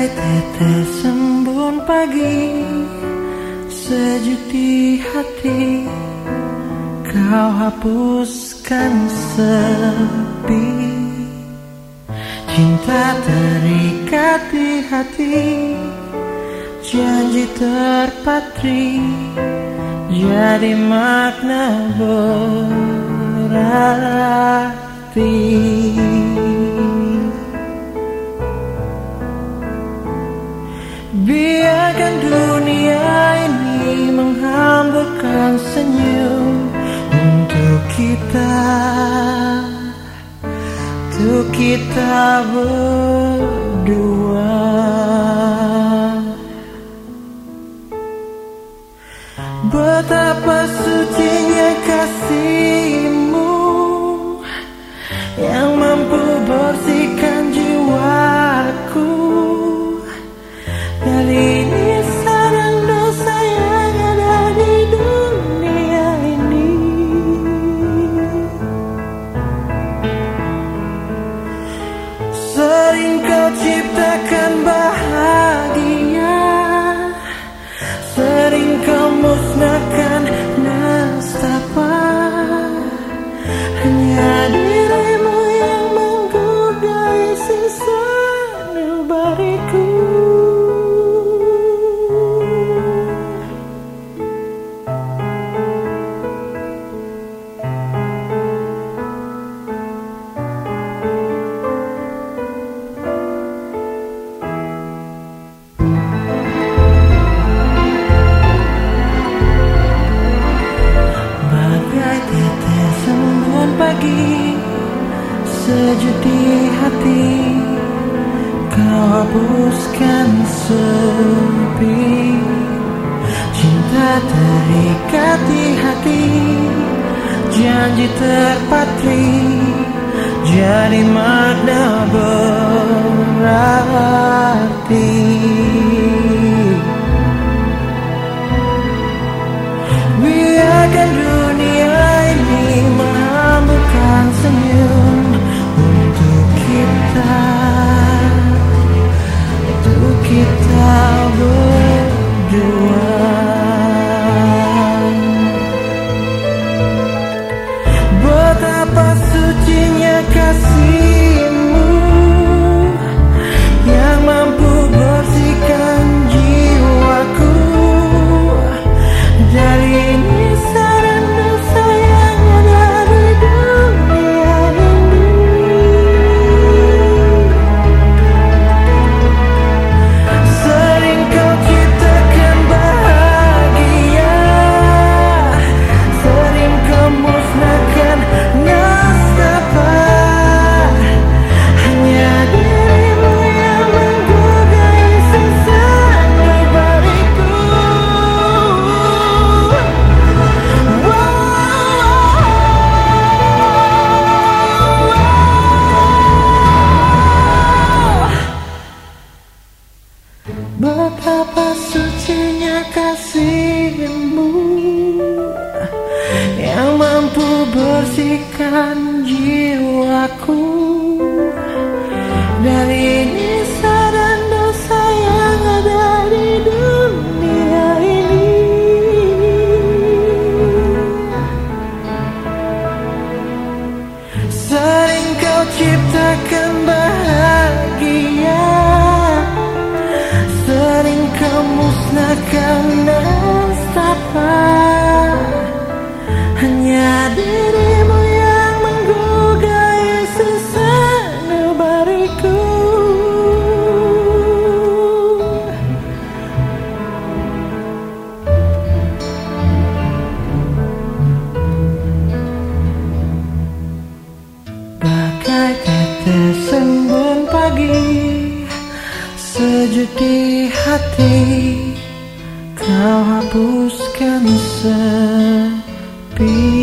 tetes embun pagi, sejuk di hati, kau hapuskan sepi. Cinta terikat di hati, janji terpatri, jadi makna berarti. Biarkan dunia ini menghamburkan senyum untuk kita berdua. Betapa sucinya kasihmu yang mampu bersihkan jiwaku dari nisa dan dosa yang ada di dunia ini. Sering kau ciptakan bahagia, sering kau musnahkan nestapa. Hanya dirimu yang menggugah sisa nubariku. Pagi, sejuk di hati, kau hapuskan sepi. Cinta terikat di hati, janji terpatri, jadi makna berarti. Biarkan dunia ini menghamburkan senyum untuk kita berdua. Betapa sucinya kasihmu yang mampu bersihkan jiwaku dari nisa dan dosa yang ada di dunia ini. Sering kau ciptakan bahagia, sering kau musnahkan nestapa. Hanya dirimu yang menggugah sisa nubariku. Betapa sucinya kasihmu yang mampu bersihkan jiwaku dari nisa dan dosa yang ada di dunia ini. Sering kau ciptakan bahagia, sering kau musnahkan nestapa. Hanya dirimu yang menggugah sisa nubariku. Bagai tetes embun pagi, sejuk di hati, kau hapuskan sepi.